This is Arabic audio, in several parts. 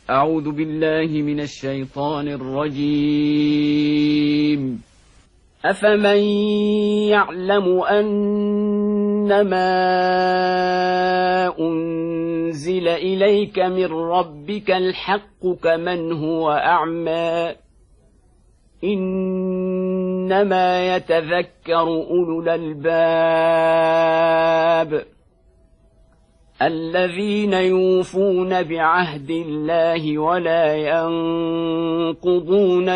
أعوذ بالله من الشيطان الرجيم. أفمن يعلم أنما أنزل إليك من ربك الحق كمن هو أعمى إنما يتذكر أولو الألباب الذين يوفون بعهد الله ولا ينقضون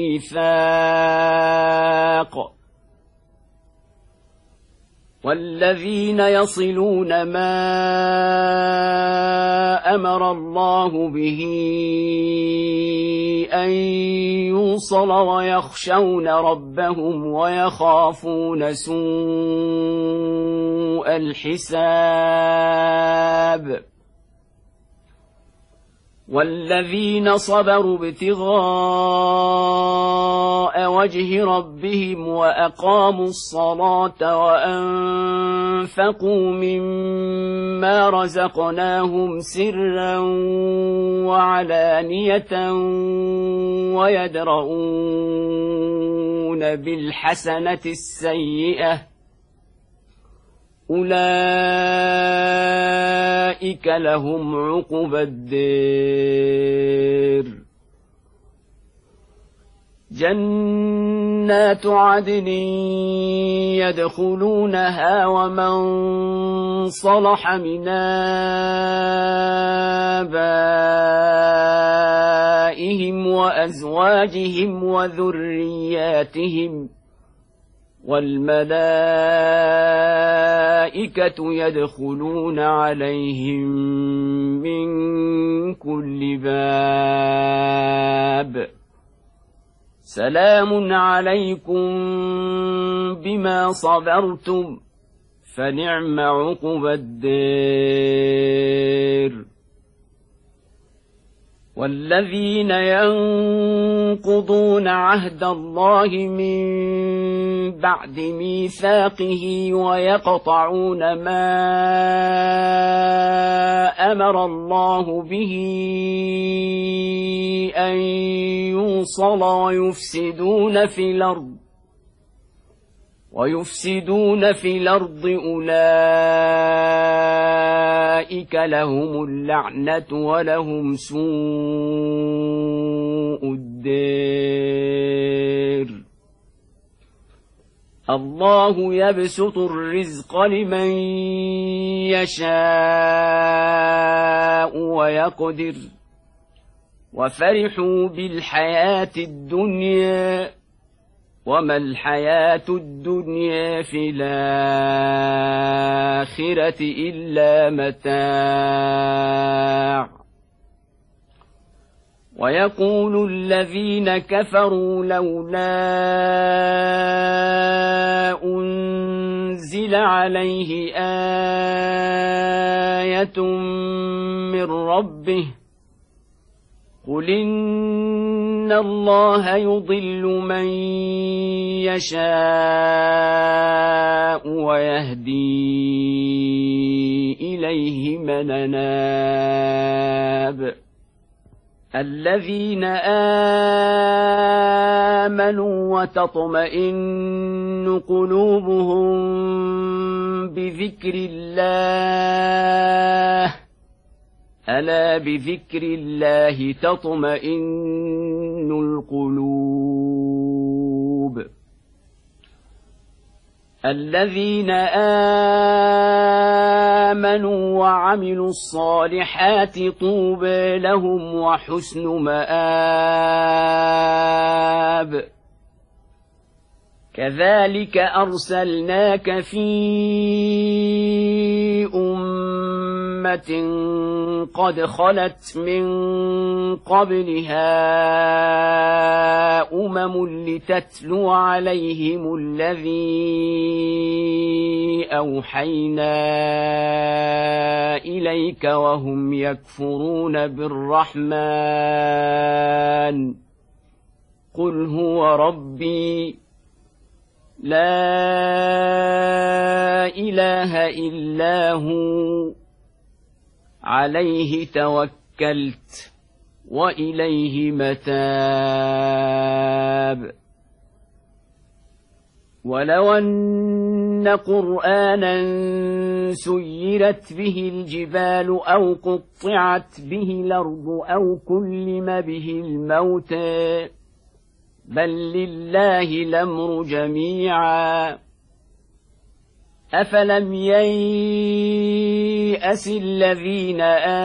الميثاق والذين يصلون ما أمر الله به أن يوصل ويخشون ربهم ويخافون سوء الحساب والذين صبروا ابتغاء وجه ربهم وأقاموا الصلاة وأنفقوا مما رزقناهم سرا وعلانية ويدرؤون بالحسنة السيئة أولئك لهم عقبى الدار جنات عدن يدخلونها ومن صلح من آبائهم وأزواجهم وذرياتهم والملائكة يدخلون عليهم من كل باب سلام عليكم بما صبرتم فنعم عقبى الدار والذين ينقضون عهد الله من بعد ميثاقه ويقطعون ما أمر الله به أن يوصل ويفسدون في الأرض أولئك لهم اللعنة ولهم سوء الدار الله يبسط الرزق لمن يشاء ويقدر وفرحوا بالحياة الدنيا وما الحياة الدنيا في الآخرة إلا متاع ويقول الذين كفروا لولا أنزل عليه آية من ربه قل إن الله يضل من يشاء ويهدي إليه من أناب الذين آمنوا وتطمئن قلوبهم بذكر الله ألا بذكر الله تطمئن القلوب الذين آمنوا وعملوا الصالحات طوبى لهم وحسن مآب كذلك أرسلناك في أمة قد خلت من قبلها لتتلو عليهم الذي أوحينا إليك وهم يكفرون بالرحمن قل هو ربي لا إله إلا هو عليه توكلت وإليه متاب. ولو أن قرآنا سيرت به الجبال أو قطعت به الأرض أو كلم به الموتى بل لله الأمر جميعا أفلم ييأس الذين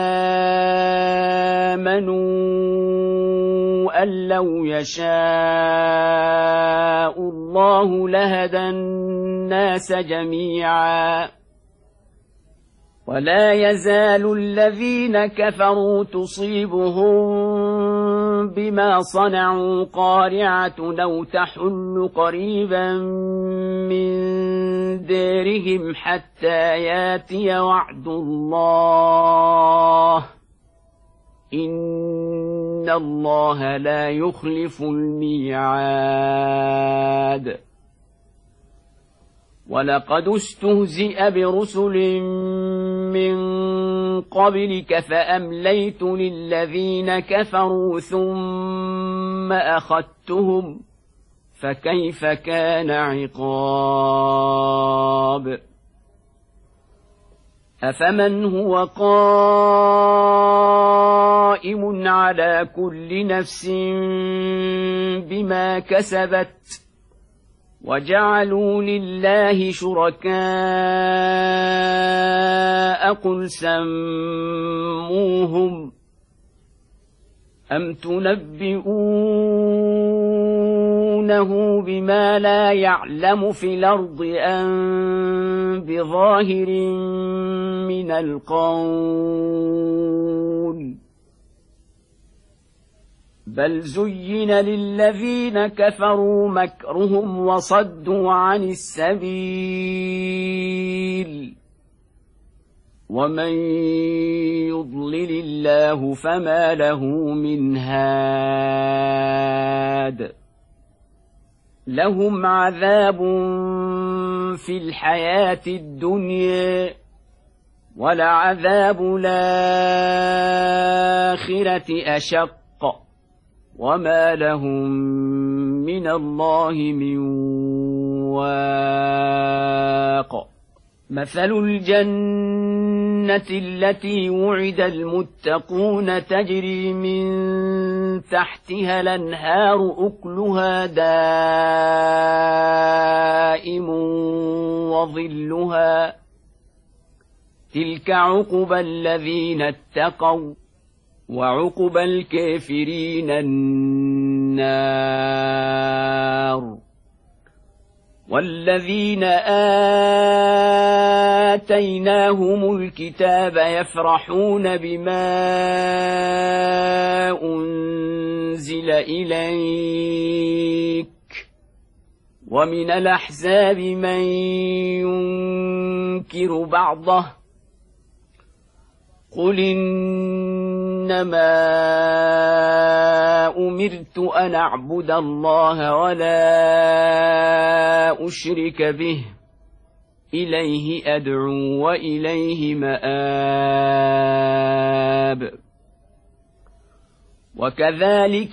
آمنوا أن لو يشاء الله لهدى الناس جميعا ولا يزال الذين كفروا تصيبهم بما صنعوا قارعة أو تحل قريبا من دارهم حتى ياتي وعد الله إن الله لا يخلف الميعاد. ولقد استهزئ برسل من قبلك فأمليت للذين كفروا ثم أخذتهم فكيف كان عقاب. أفمن هو قائم على كل نفس بما كسبت وجعلوا لله شركاء قل سموهم أم تنبئونه بما لا يعلم في الأرض أم بظاهر من القول بل زين للذين كفروا مكرهم وصدوا عن السبيل ومن يضلل الله فما له من هاد. لهم عذاب في الحياة الدنيا ولعذاب الآخرة أشق وما لهم من الله من واق. مثل الجنة التي وعد المتقون تجري من تحتها الأنهار أكلها دائم وظلها تلك عقبى الذين اتقوا وعقبى الكافرين النار. والذين آتيناهم الكتاب يفرحون بما أنزل إليك ومن الأحزاب من ينكر بعضه قل إنما أمرت أن أعبد الله ولا أشرك به إليه أدعو وإليه مآب. وكذلك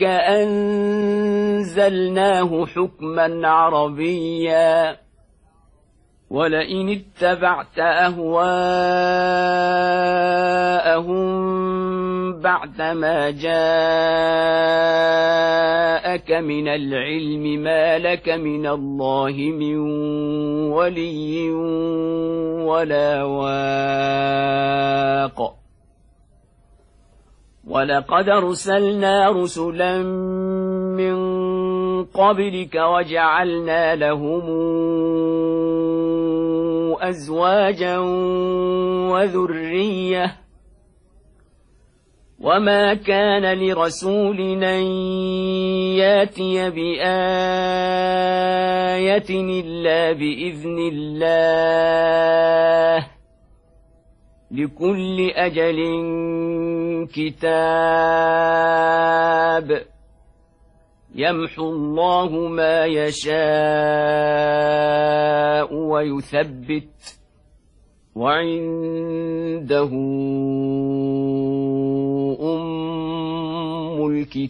أنزلناه حكما عربيا ولئن اتبعت أهواءهم بعدما جاءك من العلم ما لك من الله من ولي ولا واق. ولقد أرسلنا رسلا من قبلك وجعلنا لهم أزواجا وذرية وما كان لرسول أن ياتي بآية إلا بإذن الله لكل أجل كتاب يمحو الله ما يشاء ويثبت وعنده عليهم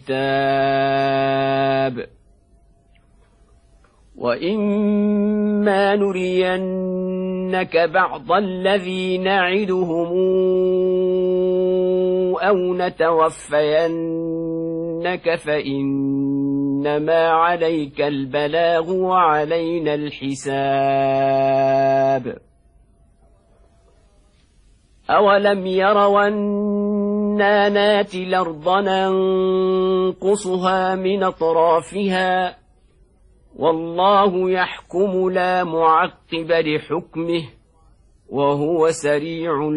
الكتاب وإما نرينك بعض الذي نعدهم أو نتوفينك فإنما عليك البلاغ وعلينا الحساب أولم يروا أنا ناتي الأرض ننقصها من أطرافها والله يحكم لا معقب لحكمه وهو سريع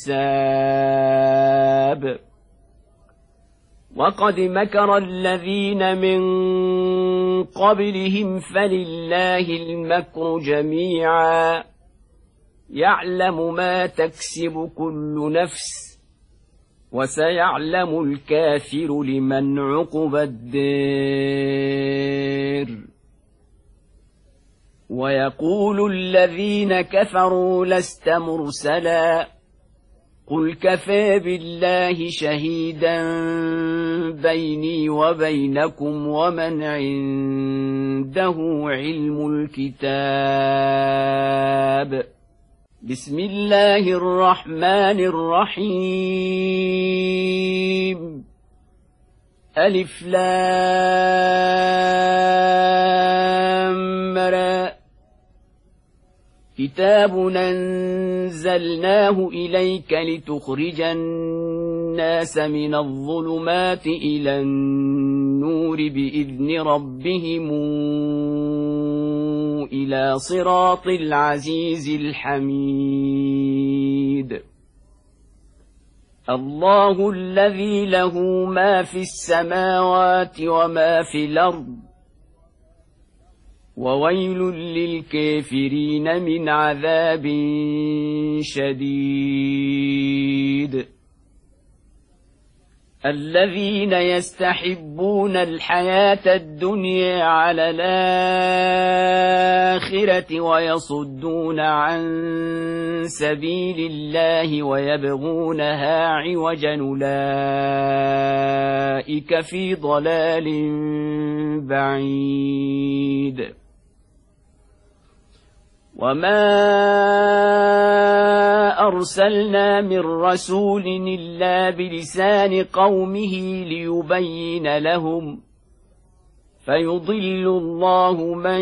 الحساب وقد مكر الذين من قبلهم فلله المكر جميعا يعلم ما تكسب كل نفس وسيعلم الكافر لمن عقبى الدار ويقول الذين كفروا لست مرسلا قل كفى بالله شهيدا بيني وبينكم ومن عنده علم الكتاب بسم الله الرحمن الرحيم ألف لام را كتاب أنزلناه إليك لتخرج الناس من الظلمات إلى النور بإذن ربهم إلى صراط العزيز الحميد الله الذي له ما في السماوات وما في الأرض وويل للكافرين من عذاب شديد الذين يستحبون الحياة الدنيا على الآخرة ويصدون عن سبيل الله ويبغونها عوجا أولئك في ضلال بعيد وما أرسلنا من رسول إلا بلسان قومه ليبين لهم فيضل الله من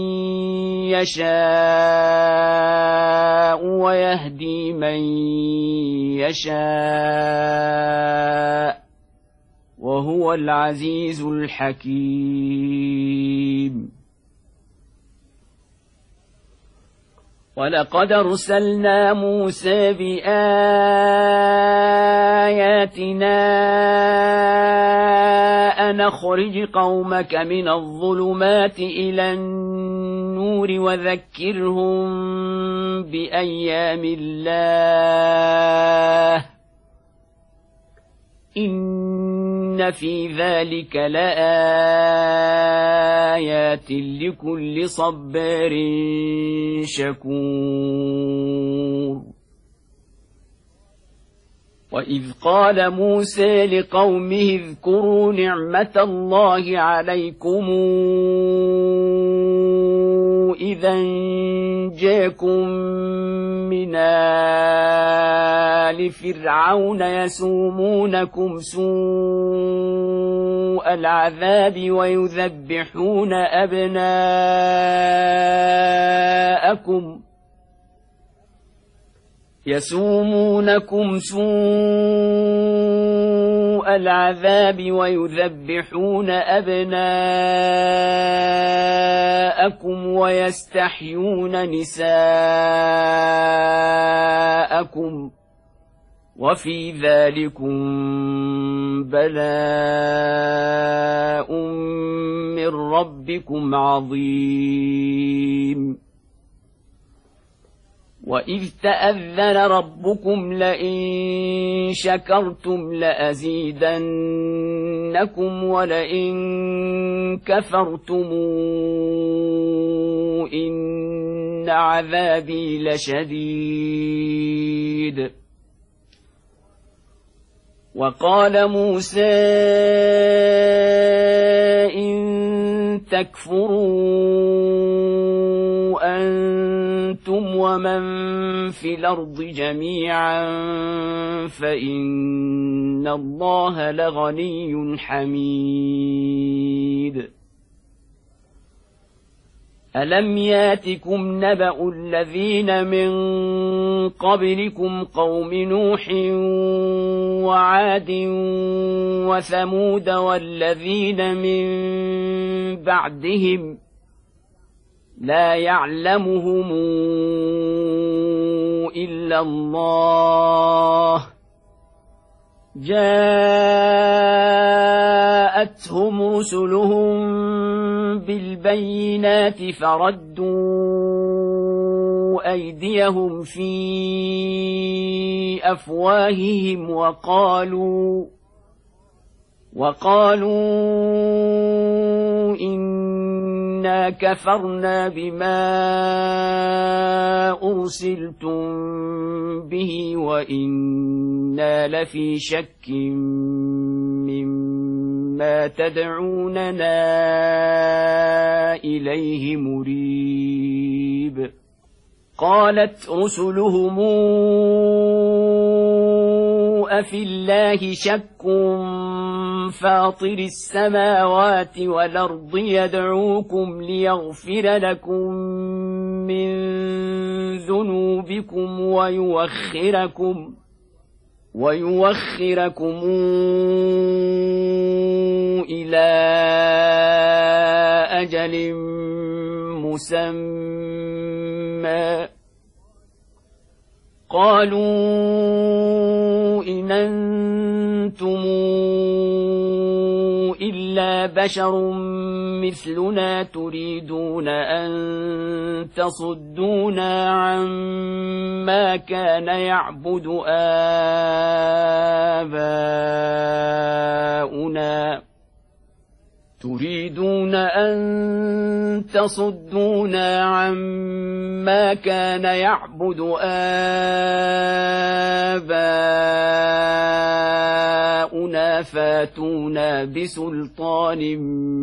يشاء ويهدي من يشاء وهو العزيز الحكيم ولقد أرسلنا موسى بآياتنا أن أخرج قومك من الظلمات إلى النور وذكرهم بأيام الله إن في ذلك لآيات لكل صبار شكور وإذ قال موسى لقومه اذكروا نعمة الله عليكم إذا جاءكم من آل فرعون يسومونكم سوء العذاب ويذبحون أبناءكم ويستحيون نساءكم وفي ذلكم بلاء من ربكم عظيم وإذ تأذن ربكم لئن شكرتم لأزيدنكم ولئن كفرتم إن عذابي لشديد وقال موسى تكفروا أنتم ومن في الأرض جميعا فإن الله لغني حميد. ألم ياتكم نبأ الذين من قبلكم قوم نوح وعاد وثمود والذين من بعدهم لا يعلمهم إلا الله جاءتهم رسلهم بالبينات فردوا أيديهم في أفواههم وقالوا إنا كفرنا بما أرسلتم به وإنا لفي شك مما تدعوننا إليه مريب. قالت رسلهم أفي الله شك فاطر السماوات والأرض يدعوكم ليغفر لكم من ذنوبكم ويوخركم إلى أجل مسمى قالوا إن أنتم إلا بشر مثلنا تريدون أن تصدونا عما كان يعبد آباؤنا فاتونا بسلطان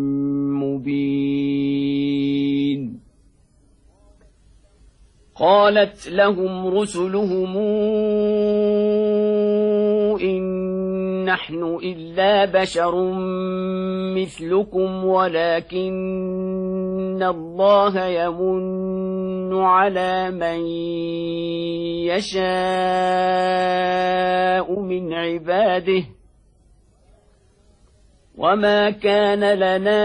مبين. قالت لهم رسلهم إن نحن إلا بشر مثلكم ولكن الله يمن على من يشاء من عباده وما كان لنا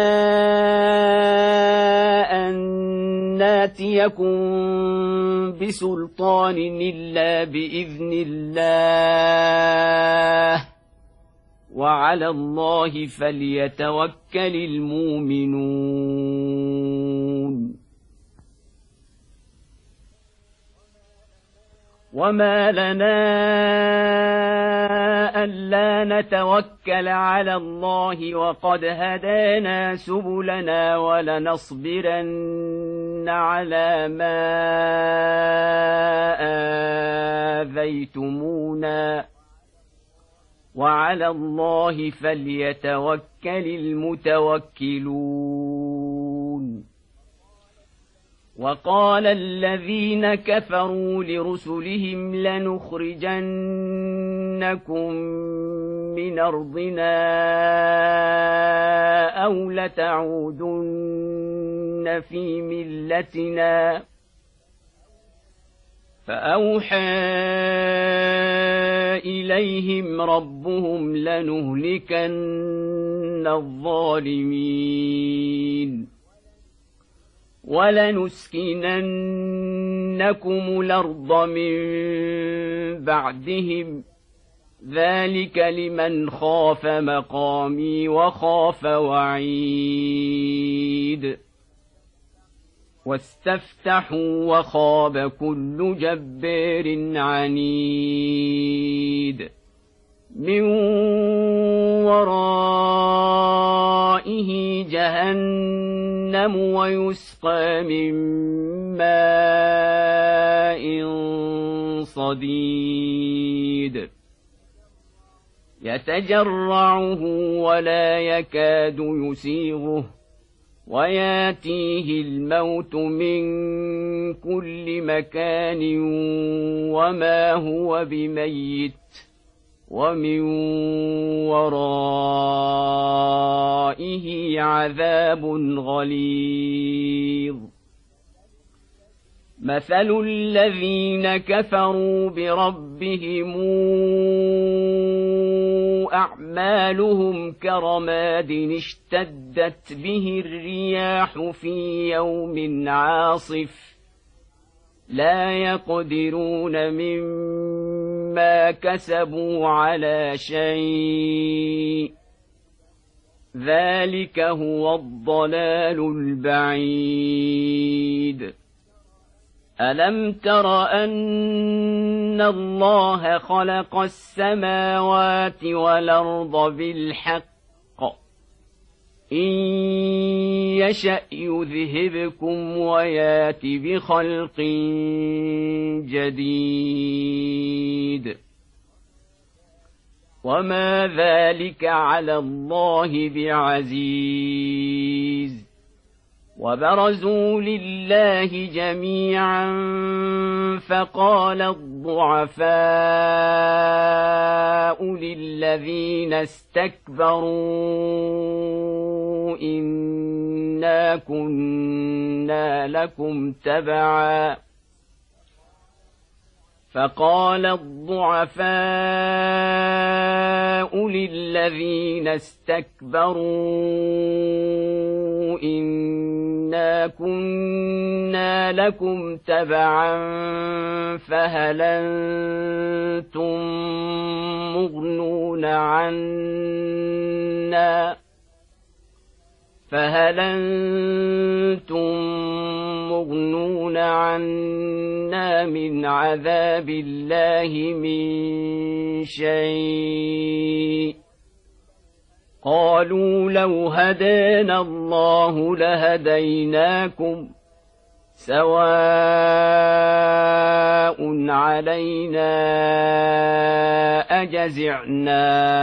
أن ناتيكم بسلطان إلا بإذن الله وعلى الله فليتوكل المؤمنون. وما لنا ألا نتوكل على الله وقد هدانا سبلنا ولنصبرن على ما آذيتمونا وعلى الله فليتوكل المتوكلون. وقال الذين كفروا لرسلهم لنخرجنكم من أرضنا أو لتعودن في ملتنا فأوحى إليهم ربهم لنهلكن الظالمين ولنسكننكم الأرض من بعدهم ذلك لمن خاف مقامي وخاف وعيد. واستفتحوا وخاب كل جبار عنيد من ورائه جهنم ويسقى من ماء صديد يتجرعه ولا يكاد يسيغه وياتيه الموت من كل مكان وما هو بميت ومن ورائه عذاب غليظ مثل الذين كفروا بربهم أعمالهم كرماد اشتدت به الرياح في يوم عاصف لا يقدرون مما كسبوا على شيء ذلك هو الضلال البعيد ألم تر أن الله خلق السماوات والأرض بالحق إن يشأ يذهبكم ويات بخلق جديد وما ذلك على الله بعزيز وبرزوا لله جميعا فقال الضعفاء للذين استكبروا إنا كنا لكم تبعا فقال الضعفاء للذين استكبروا إنا كنا لكم تبعا فهل أنتم مغنون عنا من عذاب الله من شيء قالوا لو هدانا الله لهديناكم سواء علينا أجزعنا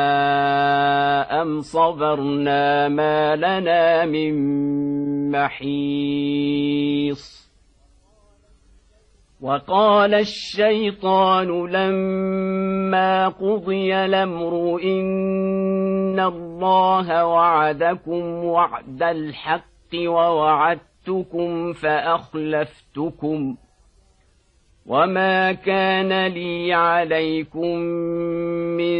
أم صبرنا ما لنا من محيص وقال الشيطان لما قضي الأمر إن الله وعدكم وعد الحق ووعدتكم فأخلفتكم وما كان لي عليكم من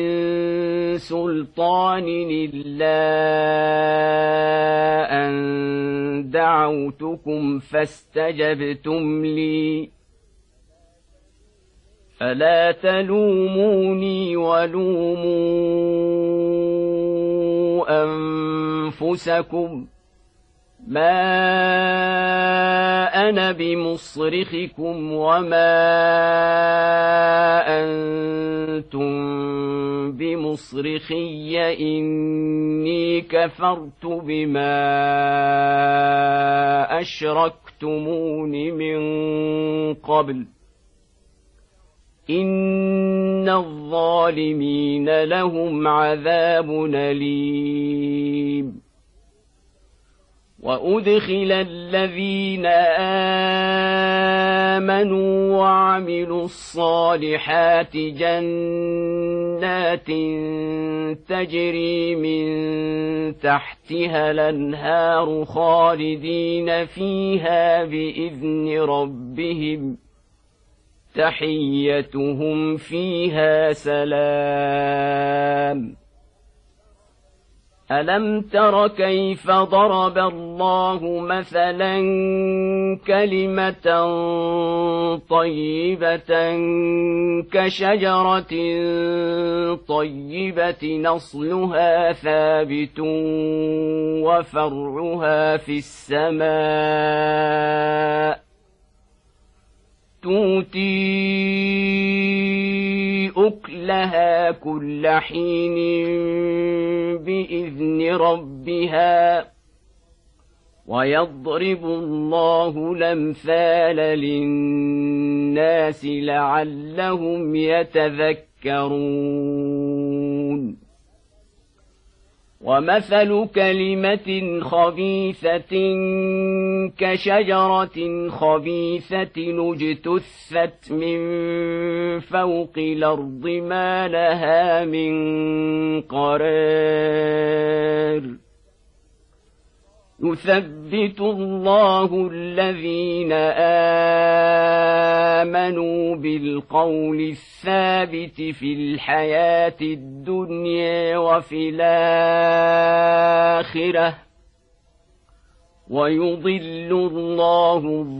سلطان إلا أن دعوتكم فاستجبتم لي فلا تلوموني ولوموا أنفسكم ما أنا بمصرخكم وما أنتم بمصرخي إني كفرت بما أشركتمون من قبل إن الظالمين لهم عذاب أليم وأدخل الذين آمنوا وعملوا الصالحات جنات تجري من تحتها الأنهار خالدين فيها بإذن ربهم تحيتهم فيها سلام ألم تر كيف ضرب الله مثلا كلمة طيبة كشجرة طيبة نصلها ثابت وفرعها في السماء تؤتي أكلها كل حين بإذن ربها ويضرب الله الأمثال للناس لعلهم يتذكرون ومثل كلمة خبيثة كشجرة خبيثة اجتثت من فوق الأرض ما لها من قرار يثبت الله الذين آمنوا بالقول الثابت في الحياة الدنيا وفي الآخرة ويضل الله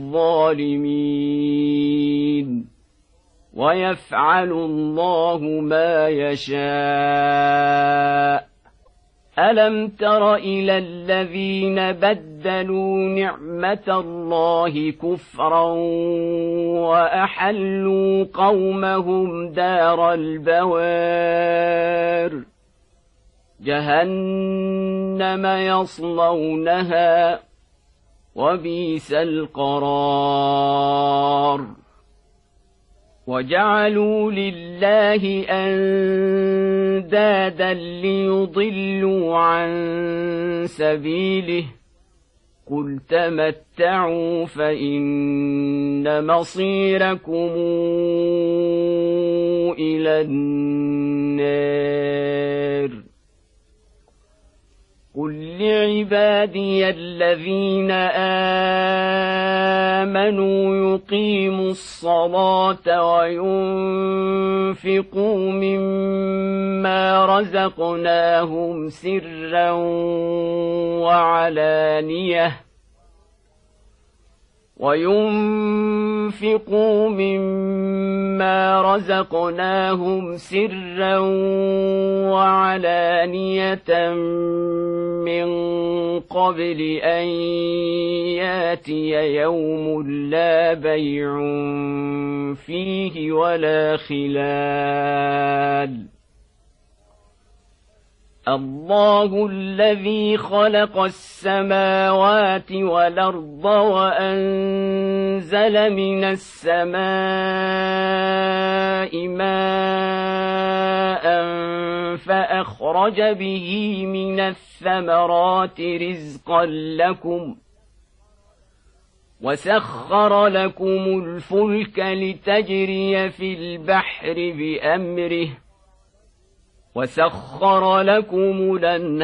الظالمين ويفعل الله ما يشاء ألم تر إلى الذين بدلوا نعمة الله كفرا وأحلوا قومهم دار البوار جهنم يصلونها وبئس القرار وجعلوا لله أندادا ليضلوا عن سبيله قل تمتعوا فإن مصيركم إلى النار قل لعبادي الذين آمنوا يقيموا الصلاة وينفقوا مما رزقناهم سرا وعلانية من قبل أن ياتي يوم لا بيع فيه ولا خلال الله الذي خلق السماوات والأرض وأنزل من السماء ماء فأخرج به من الثمرات رزقا لكم وسخر لكم الفلك لتجري في البحر بأمره وسخر لكم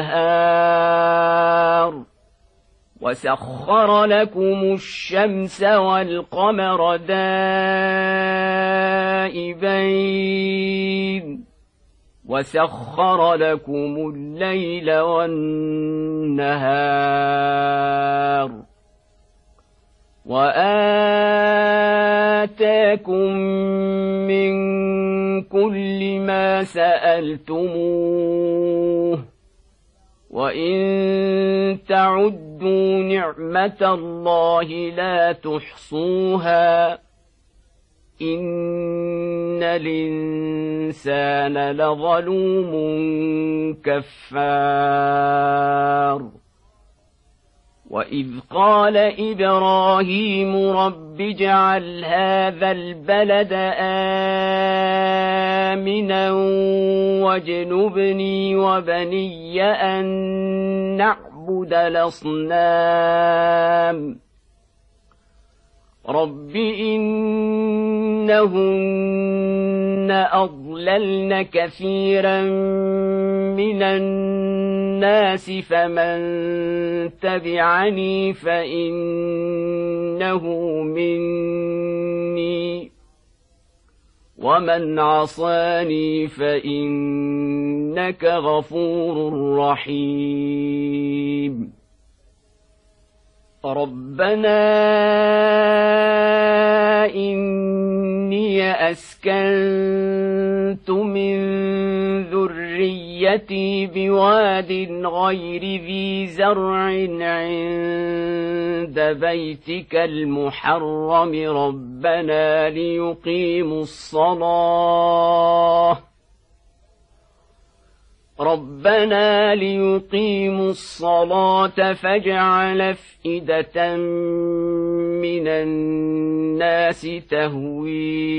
الأنهار وسخر لكم الشمس والقمر دائبين وسخر لكم الليل والنهار وآتاكم من كل ما سألتموه وإن تعدوا نعمة الله لا تحصوها إن الإنسان لظلوم كفار وإذ قال إبراهيم رب اجعل هذا البلد آمنا واجنبني وبني أن نعبد الأصنام رب إنهن أضللن كثيرا من الناس فمن تبعني فإنه مني ومن عصاني فإنك غفور رحيم ربنا إني أسكنت من ذريتي بواد غير ذي زرع عند بيتك المحرم ربنا ليقيموا ربنا ليقيموا الصلاة فاجعل أفئدة من الناس تهوي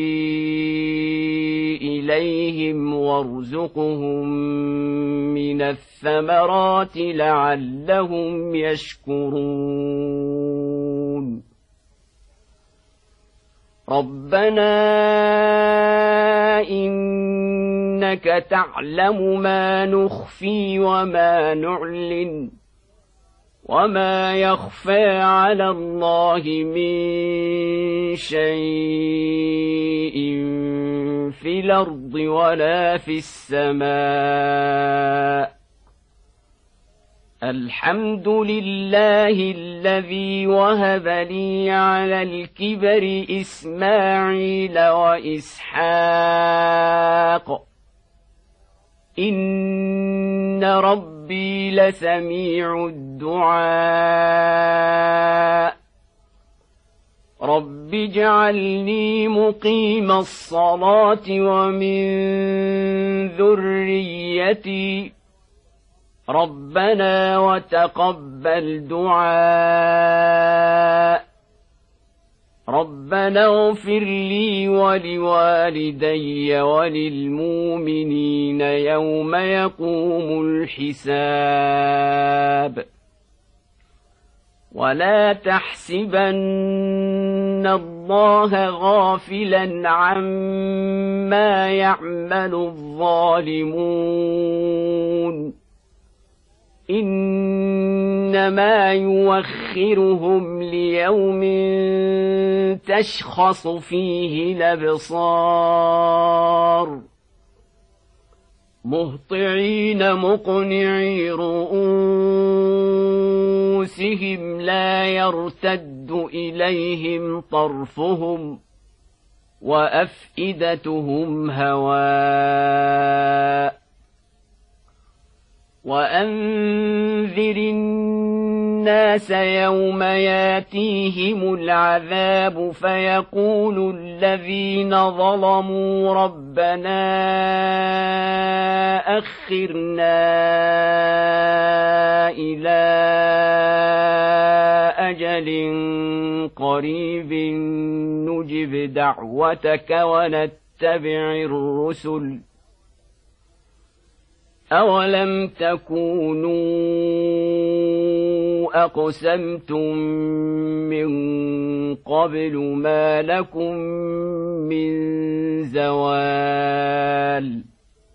إليهم وارزقهم من الثمرات لعلهم يشكرون ربنا إنك تعلم ما نخفي وما نعلن وما يخفى على الله من شيء في الأرض ولا في السماء الحمد لله الذي وهب لي على الكبر إسماعيل وإسحاق إن ربي لسميع الدعاء رب اجعلني مقيم الصلاة ومن ذريتي ربنا وتقبل دعاء ربنا اغفر لي ولوالدي وللمؤمنين يوم يقوم الحساب ولا تحسبن الله غافلا عما يعمل الظالمون إنما يوخرهم ليوم تشخص فيه الأبصار مهطعين مقنعي رؤوسهم لا يرتد إليهم طرفهم وأفئدتهم هواء وأنذر الناس يوم ياتيهم العذاب فيقول الذين ظلموا ربنا أخرنا إلى أجل قريب نجب دعوتك ونتبع الرسل أولم تكونوا أقسمتم من قبل ما لكم من زوال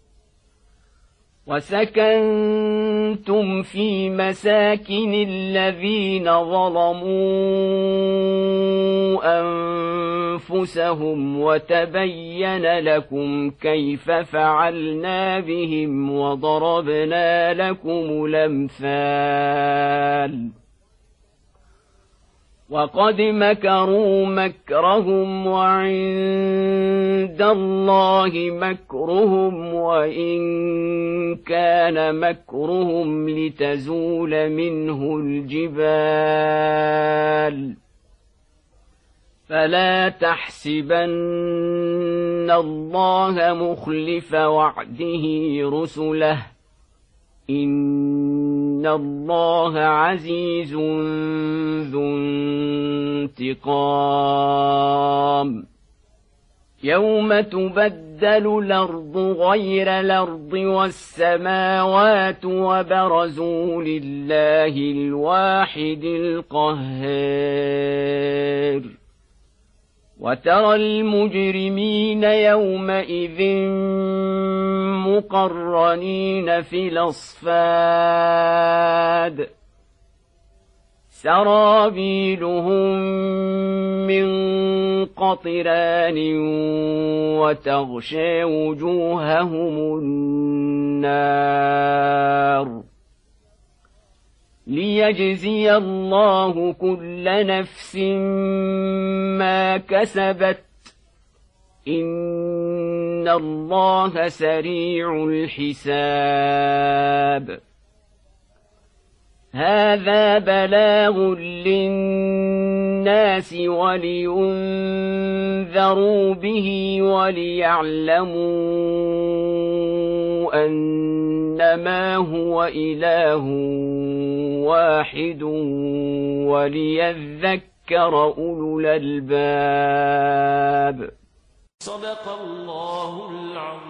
وسكنتم في مساكن الذين ظلموا أنفسهم وتبين لكم كيف فعلنا بهم وضربنا لكم الأمثال وقد مكروا مكرهم وعند الله مكرهم وإن كان مكرهم لتزول منه الجبال فلا تحسبن الله مخلف وعده رسله إن الله عزيز ذو انتقام يوم تبدل الأرض غير الأرض والسماوات وبرزوا لله الواحد القهار وترى المجرمين يومئذ مقرنين في الأصفاد سرابيلهم من قطران وتغشى وجوههم النار ليجزي الله كل نفس ما كسبت إن الله سريع الحساب هذا بلاغ للناس ولينذروا به وليعلموا أن إنما هو إله واحد وليذكر أولو الألباب. صدق الله العظيم.